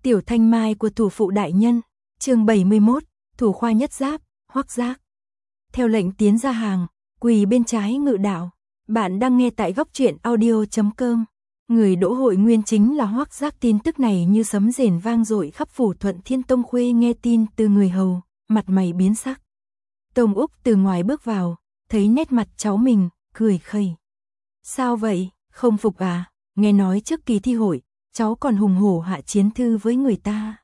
Tiểu Thanh Mai của thủ phụ đại nhân, chương 71, thủ khoa nhất giáp, Hoắc Giác. Theo lệnh tiến ra hàng, quỳ bên trái ngự đạo. Bạn đang nghe tại góc truyện audio.com. Người đỗ hội nguyên chính là Hoắc Giác. Tin tức này như sấm rền vang dội khắp phủ Thuận Thiên Tông. Khuê nghe tin từ người hầu, mặt mày biến sắc. Tông Úc từ ngoài bước vào, thấy nét mặt cháu mình, cười khẩy. Sao vậy, không phục à? Nghe nói trước kỳ thi hội, cháu còn hùng hổ hạ chiến thư với người ta.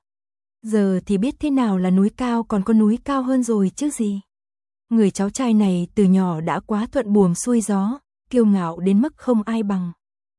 Giờ thì biết thế nào là núi cao, còn có núi cao hơn rồi chứ gì. Người cháu trai này từ nhỏ đã quá thuận buồm xuôi gió, kiêu ngạo đến mức không ai bằng.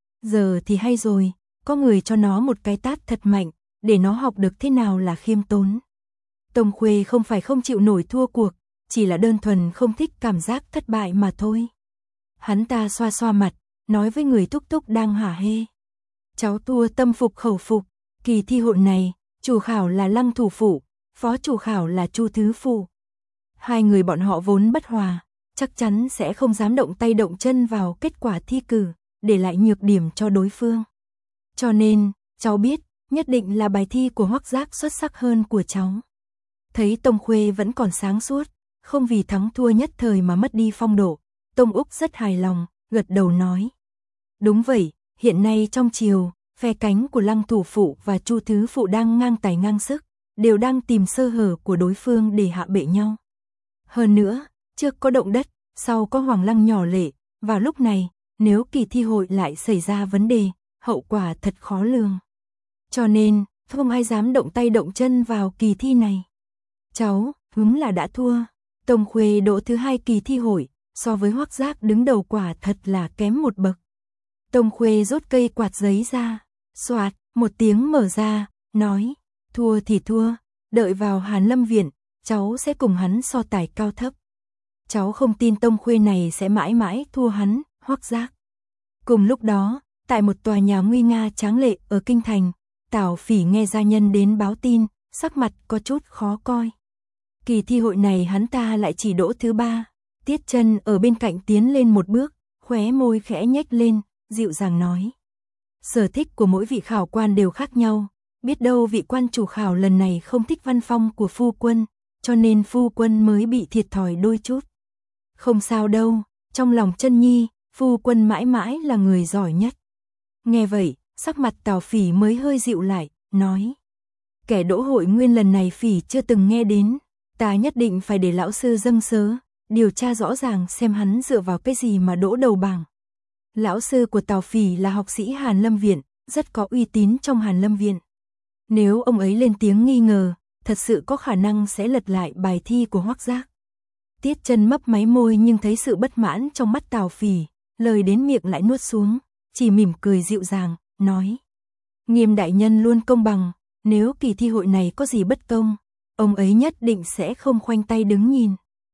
Giờ thì hay rồi, có người cho nó một cái tát thật mạnh, để nó học được thế nào là khiêm tốn. Tông Khuê không phải không chịu nổi thua cuộc, chỉ là đơn thuần không thích cảm giác thất bại mà thôi. Hắn ta xoa xoa mặt, nói với người thúc thúc đang hả hê. Cháu thua tâm phục khẩu phục, kỳ thi hội này, chủ khảo là Lăng thủ phụ, phó chủ khảo là Chu thứ phụ. Hai người bọn họ vốn bất hòa, chắc chắn sẽ không dám động tay động chân vào kết quả thi cử, để lại nhược điểm cho đối phương. Cho nên, cháu biết, nhất định là bài thi của Hoắc Giác xuất sắc hơn của cháu. Thấy Tông Khuê vẫn còn sáng suốt, không vì thắng thua nhất thời mà mất đi phong độ, Tông Úc rất hài lòng, gật đầu nói. Đúng vậy, hiện nay trong triều, phe cánh của Lăng thủ phụ và Chu thứ phụ đang ngang tài ngang sức, đều đang tìm sơ hở của đối phương để hạ bệ nhau. Hơn nữa, trước có động đất, sau có Hoàng Lăng nhỏ lệ, vào lúc này, nếu kỳ thi hội lại xảy ra vấn đề, hậu quả thật khó lường. Cho nên, không ai dám động tay động chân vào kỳ thi này. Cháu, đúng là đã thua. Tông Khuê đỗ thứ hai kỳ thi hội, so với Hoắc Giác đứng đầu quả thật là kém một bậc. Tông Khuê rút cây quạt giấy ra, xoạt, một tiếng mở ra, nói, thua thì thua, đợi vào Hàn Lâm Viện, cháu sẽ cùng hắn so tài cao thấp. Cháu không tin Tông Khuê này sẽ mãi mãi thua hắn, Hoắc Giác. Cùng lúc đó, tại một tòa nhà nguy nga tráng lệ ở kinh thành, Tào Phỉ nghe gia nhân đến báo tin, sắc mặt có chút khó coi. Kỳ thi hội này hắn ta lại chỉ đỗ thứ ba. Tiết Chân ở bên cạnh tiến lên một bước, khóe môi khẽ nhếch lên, dịu dàng nói. Sở thích của mỗi vị khảo quan đều khác nhau, biết đâu vị quan chủ khảo lần này không thích văn phong của phu quân, cho nên phu quân mới bị thiệt thòi đôi chút. Không sao đâu, trong lòng Chân Nhi, phu quân mãi mãi là người giỏi nhất. Nghe vậy, sắc mặt Tào Phỉ mới hơi dịu lại, nói. Kẻ đỗ hội nguyên lần này Phỉ chưa từng nghe đến, ta nhất định phải để lão sư dâng sớ, điều tra rõ ràng xem hắn dựa vào cái gì mà đỗ đầu bảng. Lão sư của Tào Phỉ là học sĩ Hàn Lâm Viện, rất có uy tín trong Hàn Lâm Viện. Nếu ông ấy lên tiếng nghi ngờ, thật sự có khả năng sẽ lật lại bài thi của Hoắc Giác. Tiết Chân mấp máy môi nhưng thấy sự bất mãn trong mắt Tào Phỉ, lời đến miệng lại nuốt xuống, chỉ mỉm cười dịu dàng, nói. Nghiêm đại nhân luôn công bằng, nếu kỳ thi hội này có gì bất công, ông ấy nhất định sẽ không khoanh tay đứng nhìn.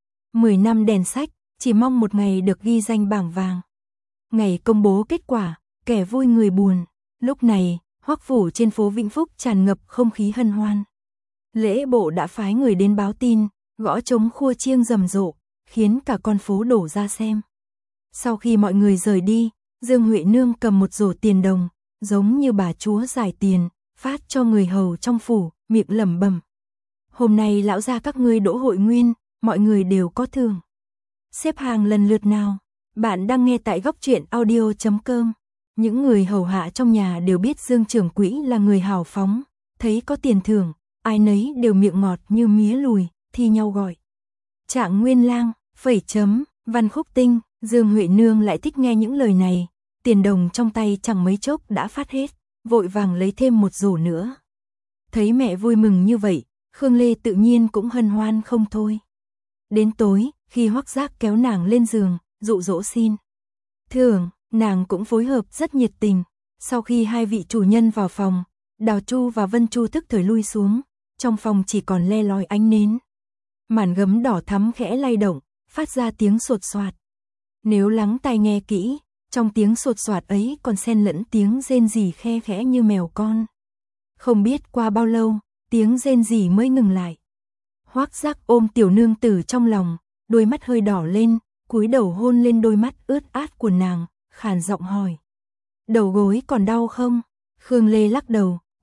10 năm đèn sách, chỉ mong một ngày được ghi danh bảng vàng. Ngày công bố kết quả, kẻ vui người buồn. Lúc này, Hoắc phủ trên phố Vĩnh Phúc tràn ngập không khí hân hoan. Lễ bộ đã phái người đến báo tin, gõ trống khua chiêng rầm rộ, khiến cả con phố đổ ra xem. Sau khi mọi người rời đi, Dương Huệ Nương cầm một rổ tiền đồng, giống như bà chúa giải tiền, phát cho người hầu trong phủ, miệng lẩm bẩm. Hôm nay lão gia các ngươi đỗ hội nguyên, mọi người đều có thưởng. Xếp hàng lần lượt nào. Bạn đang nghe tại góc truyện audio.com. Những người hầu hạ trong nhà đều biết Dương trưởng quỹ là người hào phóng, thấy có tiền thưởng, ai nấy đều miệng ngọt như mía lùi, thi nhau gọi. Trạng Nguyên Lang, phẩy chấm, Văn Khúc Tinh, Dương Huệ Nương lại thích nghe những lời này, tiền đồng trong tay chẳng mấy chốc đã phát hết, vội vàng lấy thêm một rổ nữa. Thấy mẹ vui mừng như vậy, Khương Lê tự nhiên cũng hân hoan không thôi. Đến tối, khi Hoắc Giác kéo nàng lên giường, dụ dỗ xin thưởng, nàng cũng phối hợp rất nhiệt tình. Sau khi hai vị chủ nhân vào phòng, Đào Chu và Vân Chu thức thời lui xuống, trong phòng chỉ còn le lói ánh nến. Màn gấm đỏ thắm khẽ lay động, phát ra tiếng sột soạt. Nếu lắng tai nghe kỹ, trong tiếng sột soạt ấy còn xen lẫn tiếng rên rỉ khe khẽ như mèo con. Không biết qua bao lâu, tiếng rên rỉ mới ngừng lại. Hoắc Giác ôm tiểu nương tử trong lòng, đôi mắt hơi đỏ lên, cúi đầu hôn lên đôi mắt ướt át của nàng, khàn giọng hỏi. Đầu gối còn đau không? Khương Lê lắc đầu,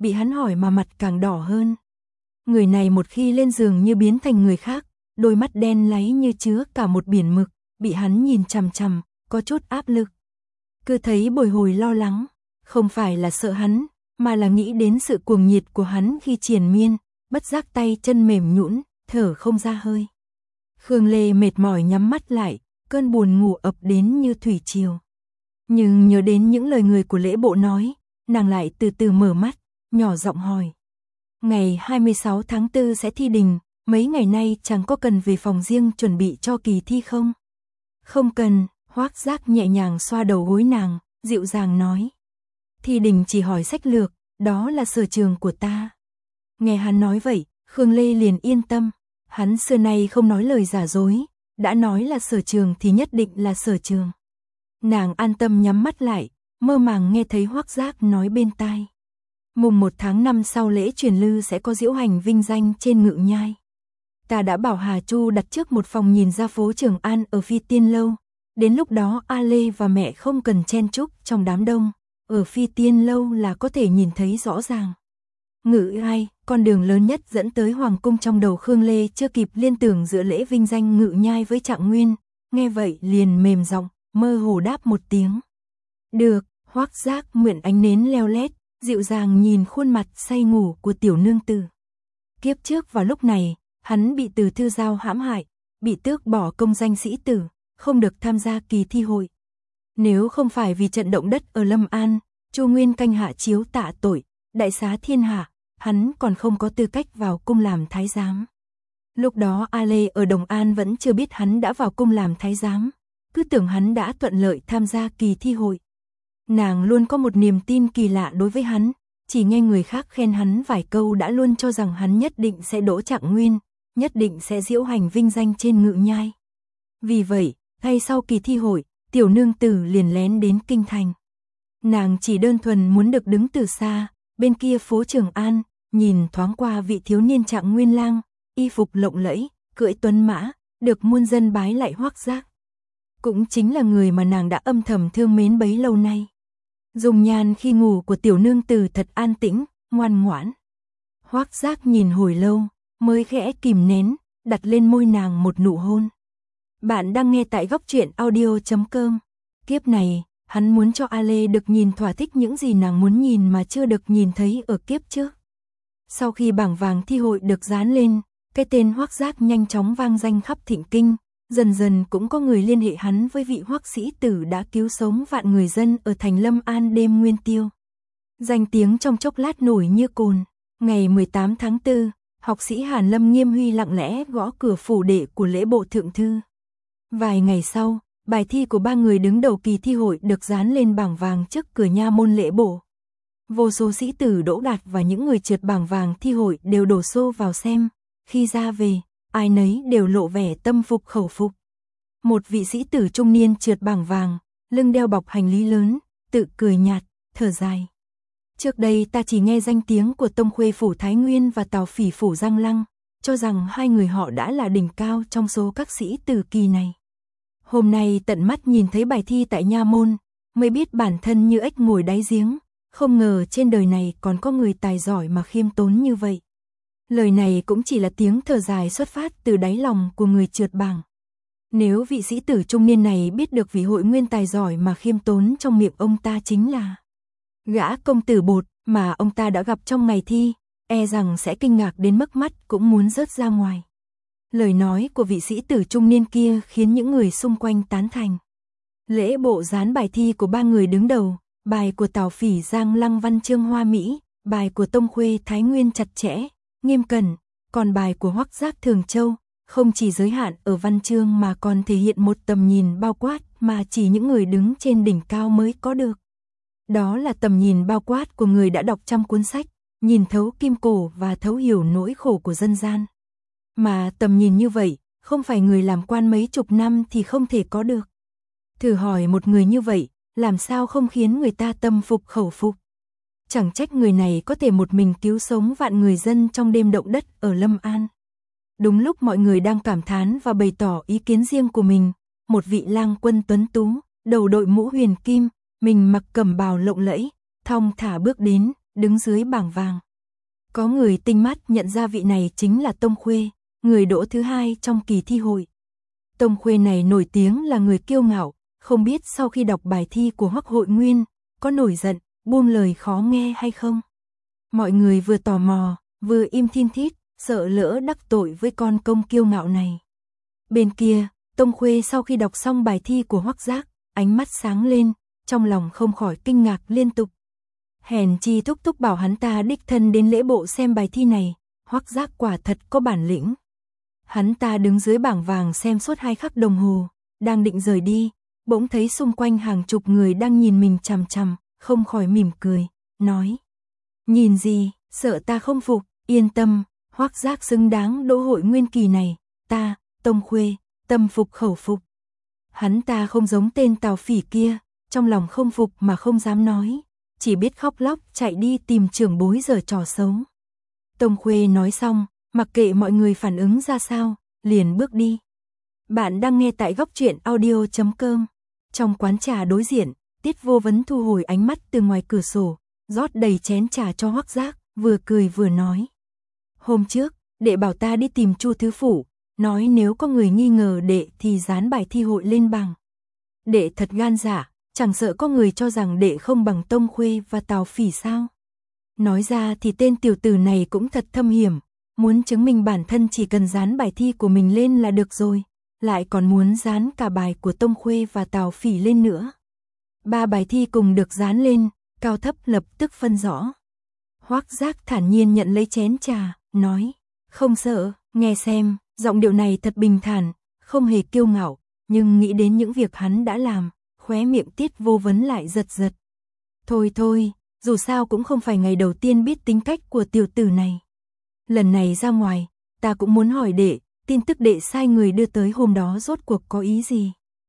bị hắn hỏi mà mặt càng đỏ hơn. Người này một khi lên giường như biến thành người khác, đôi mắt đen láy như chứa cả một biển mực, bị hắn nhìn chằm chằm, có chút áp lực. Cứ thấy bồi hồi lo lắng, không phải là sợ hắn, mà là nghĩ đến sự cuồng nhiệt của hắn khi triền miên, bất giác tay chân mềm nhũn, thở không ra hơi. Khương Lê mệt mỏi nhắm mắt lại, cơn buồn ngủ ập đến như thủy triều. Nhưng nhớ đến những lời người của lễ bộ nói, nàng lại từ từ mở mắt, nhỏ giọng hỏi. Ngày 26 tháng 4 sẽ thi đình, mấy ngày nay chẳng có cần về phòng riêng chuẩn bị cho kỳ thi không? Không cần, Hoắc Giác nhẹ nhàng xoa đầu gối nàng, dịu dàng nói. Thi đình chỉ hỏi sách lược, đó là sở trường của ta. Nghe hắn nói vậy, Khương Lê liền yên tâm, hắn xưa nay không nói lời giả dối, đã nói là sở trường thì nhất định là sở trường. Nàng an tâm nhắm mắt lại, mơ màng nghe thấy Hoắc Giác nói bên tai. Mùng 1 tháng 5 sau lễ truyền lư sẽ có diễu hành vinh danh trên Ngự Nhai. Ta đã bảo Hà Chu đặt trước một phòng nhìn ra phố Trường An ở Phi Tiên Lâu. Đến lúc đó A Lê và mẹ không cần chen chúc trong đám đông, ở Phi Tiên Lâu là có thể nhìn thấy rõ ràng. Ngự Nhai, con đường lớn nhất dẫn tới Hoàng cung trong đầu Khương Lê chưa kịp liên tưởng giữa lễ vinh danh Ngự Nhai với Trạng Nguyên, nghe vậy liền mềm giọng, mơ hồ đáp một tiếng. Được, Hoắc Giác mượn ánh nến leo lét, dịu dàng nhìn khuôn mặt say ngủ của tiểu nương tử. Kiếp trước vào lúc này, hắn bị Từ Thư Giao hãm hại, bị tước bỏ công danh sĩ tử, không được tham gia kỳ thi hội. Nếu không phải vì trận động đất ở Lâm An, Chu Nguyên canh hạ chiếu tạ tội, đại xá thiên hạ, hắn còn không có tư cách vào cung làm thái giám. Lúc đó A Lê ở Đồng An vẫn chưa biết hắn đã vào cung làm thái giám, cứ tưởng hắn đã thuận lợi tham gia kỳ thi hội. Nàng luôn có một niềm tin kỳ lạ đối với hắn, chỉ nghe người khác khen hắn vài câu đã luôn cho rằng hắn nhất định sẽ đỗ Trạng Nguyên, nhất định sẽ diễu hành vinh danh trên Ngự Nhai. Vì vậy, ngay sau kỳ thi hội, tiểu nương tử liền lén đến kinh thành. Nàng chỉ đơn thuần muốn được đứng từ xa, bên kia phố Trường An, nhìn thoáng qua vị thiếu niên Trạng Nguyên lang, y phục lộng lẫy, cưỡi tuấn mã, được muôn dân bái lại Hoắc Giác. Cũng chính là người mà nàng đã âm thầm thương mến bấy lâu nay. Dùng nhan khi ngủ của tiểu nương tử thật an tĩnh, ngoan ngoãn. Hoắc Giác nhìn hồi lâu, mới khẽ kìm nén, đặt lên môi nàng một nụ hôn. Bạn đang nghe tại goctruyện.audio.com. Kiếp này, hắn muốn cho A Lê được nhìn thỏa thích những gì nàng muốn nhìn mà chưa được nhìn thấy ở kiếp trước. Sau khi bảng vàng thi hội được dán lên, cái tên Hoắc Giác nhanh chóng vang danh khắp Thịnh Kinh, dần dần cũng có người liên hệ hắn với vị Hoắc sĩ tử đã cứu sống vạn người dân ở thành Lâm An đêm Nguyên Tiêu. Danh tiếng trong chốc lát nổi như cồn. Ngày 18 tháng 4, học sĩ Hàn Lâm Nghiêm Huy lặng lẽ gõ cửa phủ đệ của lễ bộ thượng thư. Vài ngày sau, bài thi của 3 người đứng đầu kỳ thi hội được dán lên bảng vàng trước cửa nha môn lễ bộ. Vô số sĩ tử đỗ đạt và những người trượt bảng vàng thi hội đều đổ xô vào xem. Khi ra về, ai nấy đều lộ vẻ tâm phục khẩu phục. Một vị sĩ tử trung niên trượt bảng vàng, lưng đeo bọc hành lý lớn, tự cười nhạt, thở dài. Trước đây ta chỉ nghe danh tiếng của Tông Khuê phủ Thái Nguyên và Tào Phỉ phủ Giang Lăng, cho rằng hai người họ đã là đỉnh cao trong số các sĩ tử kỳ này. Hôm nay tận mắt nhìn thấy bài thi tại nha môn, mới biết bản thân như ếch ngồi đáy giếng, không ngờ trên đời này còn có người tài giỏi mà khiêm tốn như vậy. Lời này cũng chỉ là tiếng thở dài xuất phát từ đáy lòng của người trượt bảng. Nếu vị sĩ tử trung niên này biết được vị hội nguyên tài giỏi mà khiêm tốn trong miệng ông ta chính là gã công tử Bột mà ông ta đã gặp trong ngày thi, e rằng sẽ kinh ngạc đến mức mắt cũng muốn rớt ra ngoài. Lời nói của vị sĩ tử trung niên kia khiến những người xung quanh tán thành. Lễ bộ dán bài thi của 3 người đứng đầu, bài của Tào Phỉ Giang Lăng văn chương hoa mỹ, bài của Tông Khuê Thái Nguyên chặt chẽ, nghiêm cẩn, còn bài của Hoắc Giác Thường Châu không chỉ giới hạn ở văn chương mà còn thể hiện một tầm nhìn bao quát mà chỉ những người đứng trên đỉnh cao mới có được. Đó là tầm nhìn bao quát của người đã đọc trăm cuốn sách, nhìn thấu kim cổ và thấu hiểu nỗi khổ của dân gian. Mà tầm nhìn như vậy, không phải người làm quan mấy chục năm thì không thể có được. Thử hỏi một người như vậy, làm sao không khiến người ta tâm phục khẩu phục. Chẳng trách người này có thể một mình cứu sống vạn người dân trong đêm động đất ở Lâm An. Đúng lúc mọi người đang cảm thán và bày tỏ ý kiến riêng của mình, một vị lang quân tuấn tú, đầu đội mũ huyền kim, mình mặc cẩm bào lộng lẫy, thong thả bước đến, đứng dưới bảng vàng. Có người tinh mắt nhận ra vị này chính là Tông Khuê, người đỗ thứ 2 trong kỳ thi hội. Tông Khuê này nổi tiếng là người kiêu ngạo, không biết sau khi đọc bài thi của Hoắc Hội Nguyên, có nổi giận, buông lời khó nghe hay không. Mọi người vừa tò mò, vừa im thin thít, sợ lỡ đắc tội với con công kiêu ngạo này. Bên kia, Tông Khuê sau khi đọc xong bài thi của Hoắc Giác, ánh mắt sáng lên, trong lòng không khỏi kinh ngạc liên tục. Hèn chi thúc thúc bảo hắn ta đích thân đến lễ bộ xem bài thi này, Hoắc Giác quả thật có bản lĩnh. Hắn ta đứng dưới bảng vàng xem suốt 2 khắc đồng hồ, đang định rời đi, bỗng thấy xung quanh hàng chục người đang nhìn mình chằm chằm, không khỏi mỉm cười, nói: "Nhìn gì, sợ ta không phục, yên tâm, Hoắc Giác xứng đáng đỗ hội nguyên kỳ này, ta, Tông Khuê, tâm phục khẩu phục." Hắn ta không giống tên Tào Phỉ kia, trong lòng không phục mà không dám nói, chỉ biết khóc lóc chạy đi tìm trưởng bối giở trò xấu. Tông Khuê nói xong, mặc kệ mọi người phản ứng ra sao, liền bước đi. Bạn đang nghe tại góc truyện audio.com. Trong quán trà đối diện, Tiết Vô Vấn thu hồi ánh mắt từ ngoài cửa sổ, rót đầy chén trà cho Hoắc Giác, vừa cười vừa nói: "Hôm trước, đệ bảo ta đi tìm Chu thứ phủ, nói nếu có người nghi ngờ đệ thì dán bài thi hội lên bảng. Đệ thật gan dạ, chẳng sợ có người cho rằng đệ không bằng Tông Khuê và Tào Phỉ sao? Nói ra thì tên tiểu tử này cũng thật thâm hiểm, muốn chứng minh bản thân chỉ cần dán bài thi của mình lên là được rồi, lại còn muốn dán cả bài của Tông Khuê và Tào Phỉ lên nữa. 3 bài thi cùng được dán lên, cao thấp lập tức phân rõ." Hoắc Giác thản nhiên nhận lấy chén trà, nói: "Không sợ." Nghe xem, giọng điệu này thật bình thản, không hề kiêu ngạo, nhưng nghĩ đến những việc hắn đã làm, khóe miệng Tiết Vô Vấn lại giật giật. Thôi thôi, dù sao cũng không phải ngày đầu tiên biết tính cách của tiểu tử này. Lần này ra ngoài, ta cũng muốn hỏi đệ, tin tức đệ sai người đưa tới hôm đó rốt cuộc có ý gì?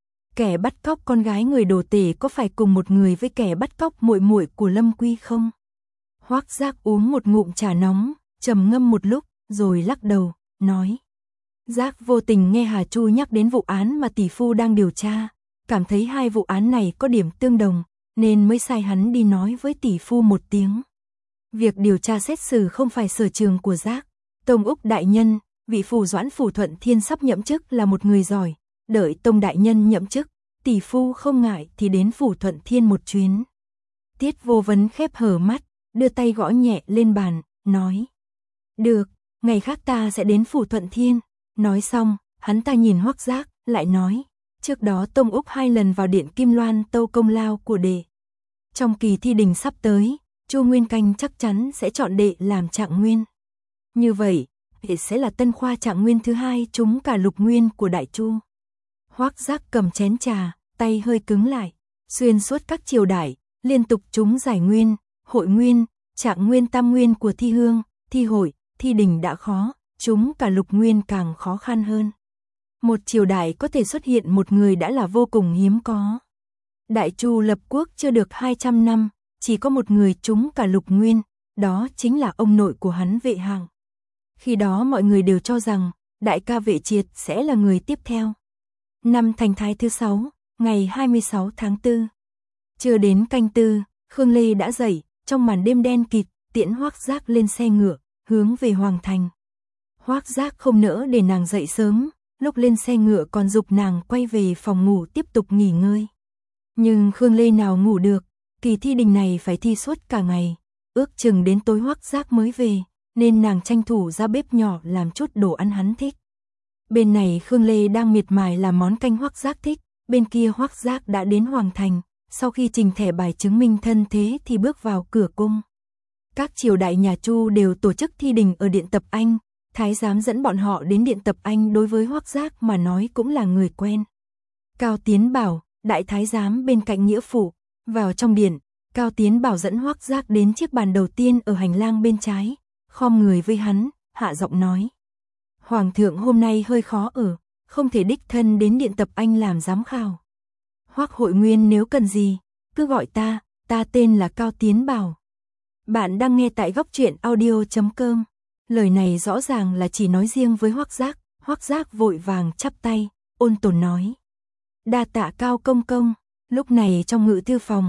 Kẻ bắt cóc con gái người đồ tể có phải cùng một người với kẻ bắt cóc muội muội của Lâm Quy không? Hoắc Giác uống một ngụm trà nóng, trầm ngâm một lúc, rồi lắc đầu, nói: "Giác vô tình nghe Hà Chu nhắc đến vụ án mà tỷ phu đang điều tra, cảm thấy 2 vụ án này có điểm tương đồng, nên mới sai hắn đi nói với tỷ phu một tiếng. Việc điều tra xét xử không phải sở trường của Giác. Tông Úc đại nhân, vị phủ doãn phủ Thuận Thiên sắp nhậm chức là một người giỏi, đợi Tông đại nhân nhậm chức, tỷ phu không ngại thì đến phủ Thuận Thiên một chuyến." Tiết Vô Vấn khép hờ mắt, đưa tay gõ nhẹ lên bàn, nói: "Được, ngày khác ta sẽ đến phủ Thuận Thiên." Nói xong, hắn ta nhìn Hoắc Giác, lại nói: "Trước đó Tông Úc 2 lần vào điện Kim Loan tâu công lao của đệ. Trong kỳ thi đình sắp tới, Chu Nguyên Canh chắc chắn sẽ chọn đệ làm trạng nguyên. Như vậy, đệ sẽ là tân khoa trạng nguyên thứ 2 trúng cả lục nguyên của Đại Chu." Hoắc Giác cầm chén trà, tay hơi cứng lại, xuyên suốt các triều đại, liên tục trúng giải nguyên, hội nguyên, trạng nguyên, tam nguyên của thi hương, thi hội, thi đình đã khó, trúng cả lục nguyên càng khó khăn hơn. Một triều đại có thể xuất hiện một người đã là vô cùng hiếm có. Đại Chu lập quốc chưa được 200 năm, chỉ có một người trúng cả lục nguyên, đó chính là ông nội của hắn Vệ Hạng. Khi đó mọi người đều cho rằng, đại ca Vệ Triệt sẽ là người tiếp theo. Năm Thành Thái thứ 6, ngày 26 tháng 4. Chưa đến canh tư, Khương Lê đã dậy, trong màn đêm đen kịt, tiễn Hoắc Giác lên xe ngựa, hướng về Hoàng Thành. Hoắc Giác không nỡ để nàng dậy sớm, lúc lên xe ngựa còn giục nàng quay về phòng ngủ tiếp tục nghỉ ngơi. Nhưng Khương Lê nào ngủ được, kỳ thi đình này phải thi suốt cả ngày, ước chừng đến tối Hoắc Giác mới về, nên nàng tranh thủ ra bếp nhỏ làm chút đồ ăn hắn thích. Bên này Khương Lê đang miệt mài làm món canh Hoắc Giác thích, bên kia Hoắc Giác đã đến Hoàng Thành, sau khi trình thẻ bài chứng minh thân thế thì bước vào cửa cung. Các triều đại nhà Chu đều tổ chức thi đình ở Điện Tập Anh, thái giám dẫn bọn họ đến Điện Tập Anh đối với Hoắc Giác mà nói cũng là người quen. Cao Tiến Bảo, đại thái giám bên cạnh nghĩa phụ, vào trong điện, Cao Tiến Bảo dẫn Hoắc Giác đến chiếc bàn đầu tiên ở hành lang bên trái, khom người với hắn, hạ giọng nói: "Hoàng thượng hôm nay hơi khó ở, không thể đích thân đến Điện Tập Anh làm giám khảo. Hoắc Hội Nguyên nếu cần gì, cứ gọi ta tên là Cao Tiến Bảo." Bạn đang nghe tại góc truyện audio.com. Lời này rõ ràng là chỉ nói riêng với Hoắc Giác. Hoắc Giác vội vàng chắp tay, ôn tồn nói: "Đa tạ Cao công công." Lúc này trong ngự thư phòng,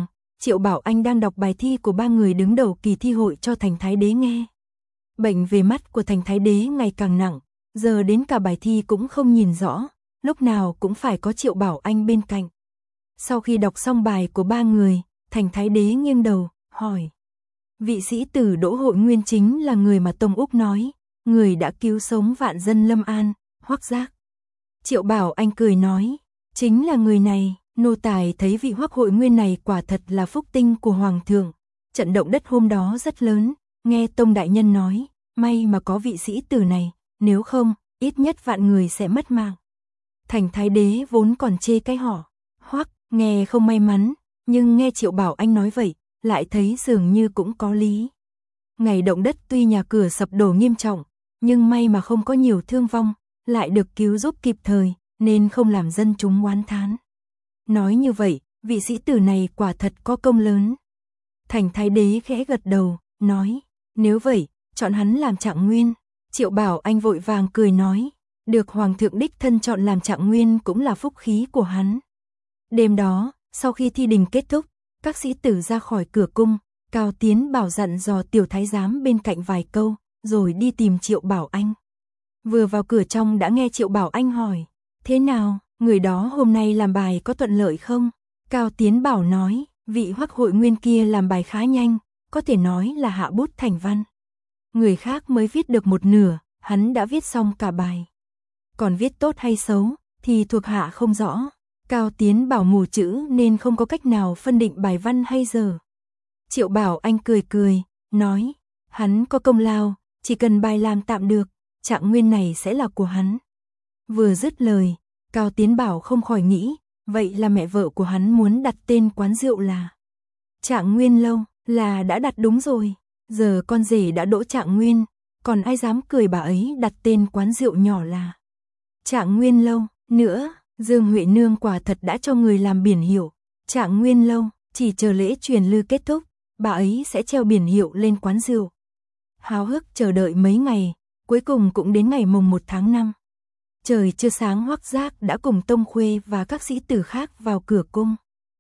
Triệu Bảo Anh đang đọc bài thi của 3 người đứng đầu kỳ thi hội cho Thành Thái Đế nghe. Bệnh về mắt của Thành Thái Đế ngày càng nặng, giờ đến cả bài thi cũng không nhìn rõ, lúc nào cũng phải có Triệu Bảo Anh bên cạnh. Sau khi đọc xong bài của 3 người, Thành Thái Đế nghiêng đầu, hỏi. Vị sĩ tử Đỗ Hội Nguyên chính là người mà Tông Úc nói, người đã cứu sống vạn dân Lâm An, Hoắc Giác. Triệu Bảo Anh cười nói, chính là người này, nô tài thấy vị Hoắc Hội Nguyên này quả thật là phúc tinh của Hoàng thượng. Trận động đất hôm đó rất lớn, nghe Tông Đại Nhân nói, may mà có vị sĩ tử này, nếu không, ít nhất vạn người sẽ mất mạng. Thành Thái Đế vốn còn chê cái họ, Hoắc, nghe không may mắn, nhưng nghe Triệu Bảo Anh nói vậy, lại thấy dường như cũng có lý. Ngày động đất tuy nhà cửa sập đổ nghiêm trọng, nhưng may mà không có nhiều thương vong, lại được cứu giúp kịp thời, nên không làm dân chúng oán thán. Nói như vậy, vị sĩ tử này quả thật có công lớn. Thành Thái Đế khẽ gật đầu, nói, nếu vậy, chọn hắn làm trạng nguyên. Triệu Bảo Anh vội vàng cười nói, được Hoàng thượng đích thân chọn làm trạng nguyên cũng là phúc khí của hắn. Đêm đó, sau khi thi đình kết thúc, các sĩ tử ra khỏi cửa cung, Cao Tiến Bảo dặn dò tiểu thái giám bên cạnh vài câu, rồi đi tìm Triệu Bảo Anh. Vừa vào cửa trong đã nghe Triệu Bảo Anh hỏi, thế nào, người đó hôm nay làm bài có thuận lợi không? Cao Tiến Bảo nói, vị Hoắc Hội Nguyên kia làm bài khá nhanh, có thể nói là hạ bút thành văn. Người khác mới viết được một nửa, hắn đã viết xong cả bài. Còn viết tốt hay xấu, thì thuộc hạ không rõ. Cao Tiến Bảo mù chữ nên không có cách nào phân định bài văn hay dở. Triệu Bảo Anh cười cười, nói, hắn có công lao, chỉ cần bài làm tạm được, trạng nguyên này sẽ là của hắn. Vừa dứt lời, Cao Tiến Bảo không khỏi nghĩ, vậy là mẹ vợ của hắn muốn đặt tên quán rượu là Trạng Nguyên Lâu, là đã đặt đúng rồi. Giờ con rể đã đỗ Trạng Nguyên, còn ai dám cười bà ấy đặt tên quán rượu nhỏ là Trạng Nguyên Lâu. Nữa, Dương Huệ Nương quả thật đã cho người làm biển hiệu Trạng Nguyên Lâu, chỉ chờ lễ truyền lư kết thúc, bà ấy sẽ treo biển hiệu lên quán rượu. Háo hức chờ đợi mấy ngày, cuối cùng cũng đến ngày mùng 1 tháng 5. Trời chưa sáng Hoắc Giác đã cùng Tông Khuê và các sĩ tử khác vào cửa cung.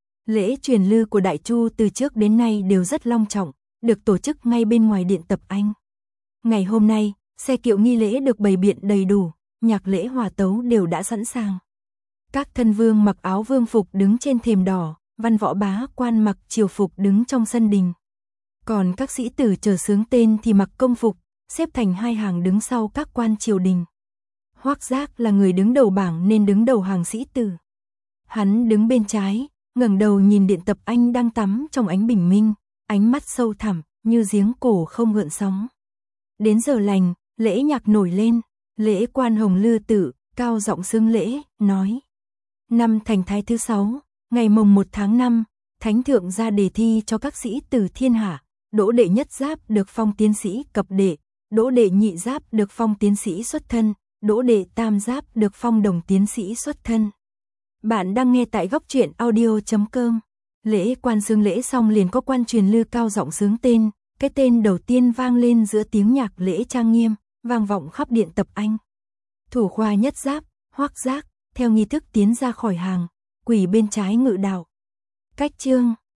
Lễ truyền lư của Đại Chu từ trước đến nay đều rất long trọng, được tổ chức ngay bên ngoài điện Tập Anh. Ngày hôm nay, xe kiệu nghi lễ được bày biện đầy đủ, nhạc lễ hòa tấu đều đã sẵn sàng. Các thân vương mặc áo vương phục đứng trên thềm đỏ, văn võ bá quan mặc triều phục đứng trong sân đình. Còn các sĩ tử chờ xướng tên thì mặc công phục, xếp thành hai hàng đứng sau các quan triều đình. Hoắc Giác là người đứng đầu bảng nên đứng đầu hàng sĩ tử. Hắn đứng bên trái, ngẩng đầu nhìn điện Tập Anh đang tắm trong ánh bình minh, ánh mắt sâu thẳm như giếng cổ không gợn sóng. Đến giờ lành, lễ nhạc nổi lên, lễ quan Hồng Lư Tử cao giọng xưng lễ, nói: Năm Thành Thái thứ 6, ngày mồng 1 tháng 5, Thánh thượng ra đề thi cho các sĩ tử thiên hạ, đỗ đệ nhất giáp được phong tiến sĩ cập đệ, đỗ đệ nhị giáp được phong tiến sĩ xuất thân, đỗ đệ tam giáp được phong đồng tiến sĩ xuất thân. Bạn đang nghe tại Góc Truyện Audio.com. Lễ quan xưng lễ xong liền có quan truyền lư cao giọng xướng tên, cái tên đầu tiên vang lên giữa tiếng nhạc lễ trang nghiêm, vang vọng khắp điện Tập Anh. Thủ khoa nhất giáp, Hoắc Giác, theo nghi thức tiến ra khỏi hàng, quỳ bên trái ngự đạo. Cách chương